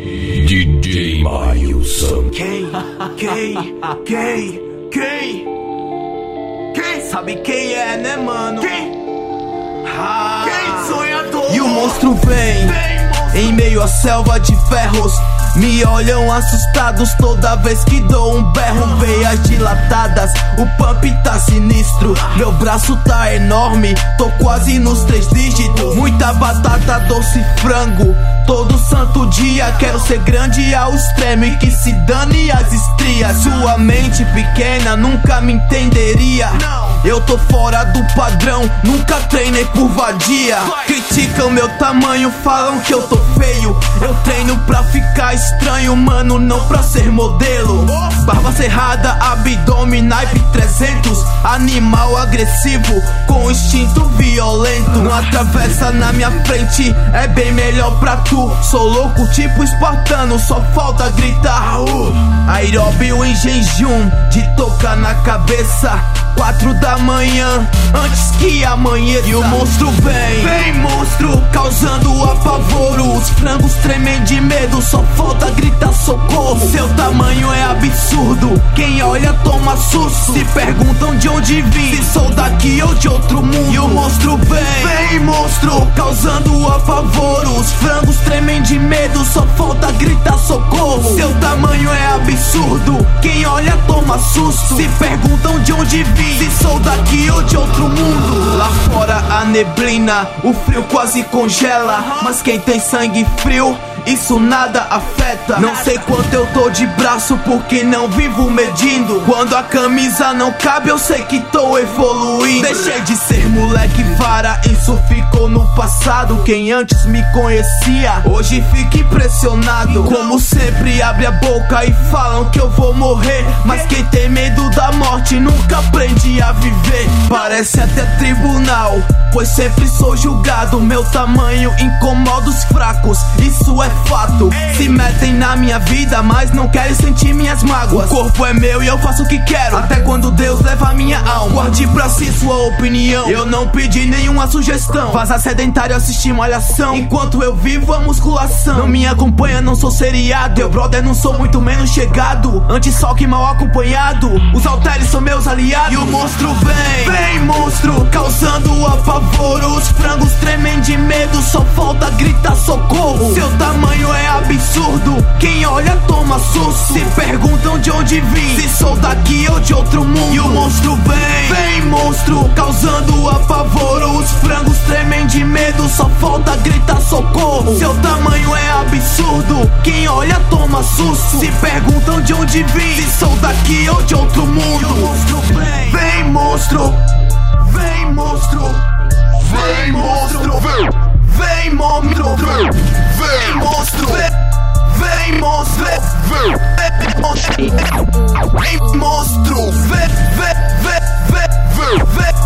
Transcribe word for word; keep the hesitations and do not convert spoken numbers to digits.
D J Mailson. Quem? Quem? Quem? Quem? Quem? Sabe quem é, né, mano? Quem? Ah, quem? Sonhador. E o monstro vem, vem monstro. Em meio à selva de ferros. Me olham assustados toda vez que dou um berro. Veias dilatadas, o pump tá sinistro. Meu braço tá enorme, tô quase nos três dígitos. Muita batata, doce frango, todo santo dia. Quero ser grande ao extremo e que se dane as estrias. Sua mente pequena nunca me entenderia. Eu tô fora do padrão, nunca treinei por vadia. Criticam meu tamanho, falam que eu tô feio. Eu treino pra ficar estranho, mano, não pra ser modelo. Barba cerrada, abdômen, naipe trezentos. Animal agressivo, com instinto violento. Não atravessa na minha frente, é bem melhor pra tu. Sou louco tipo espartano, só falta gritar uh. Aeróbio em jejum, de tocar na cabeça. Quatro da manhã, antes que amanheça. E o monstro vem, vem monstro, causando apavoro. Os frangos tremem de medo, só falta gritar socorro. Seu tamanho é absurdo, quem olha toma susto. Se perguntam de onde vim, se sou daqui ou de outro mundo. E o monstro vem, vem monstro, causando apavoro. Os frangos tremem de medo, só falta gritar socorro. Seu tamanho é absurdo, quem olha toma susto. Se perguntam de onde vim, se sou daqui ou de outro mundo. Lá fora a neblina, o frio quase congela. Mas quem tem sangue frio, isso nada afeta. Não sei quanto eu tô de braço porque não vivo medindo. Quando a camisa não cabe eu sei que tô evoluindo. Deixei de ser moleque vara, isso ficou no passado. Quem antes me conhecia, hoje fica impressionado. Como sempre abre a boca e falam que eu vou morrer. Mas quem tem medo da morte nunca aprende a viver. Parece até tribunal, pois sempre sou julgado. Meu tamanho incomoda os fracos, isso é fato. Se metem na minha vida, mas não querem sentir minhas mágoas. O corpo é meu e eu faço o que quero, até quando Deus leva a minha alma. Guarde pra si sua opinião, eu não pedi nenhuma sugestão. Vaza sedentário, assistir malhação, enquanto eu vivo a musculação. Não me acompanha, não sou seriado. Eu brother, não sou muito menos chegado. Antes só que mal acompanhado, os halteres são meus aliados. E o monstro vem, vem monstro, causando apavoro. Os frangos tremem de medo, só falta gritar socorro. Seu tamanho é absurdo, quem olha toma susto. Se perguntam de onde vim, se sou daqui ou de outro mundo. E o monstro vem, vem monstro, causando apavoro. Os frangos tremem de medo, só falta gritar socorro. Seu tamanho é absurdo, quem olha toma susto. Se perguntam de onde vim, se sou daqui ou de outro mundo. E o monstro vem, vem monstro, vem monstro, vem monstro, vem, vem monstro, vem, vem monstro, vem monstro, vem, vem monstro, vem monstro, vem, vem, vem, vem, vem.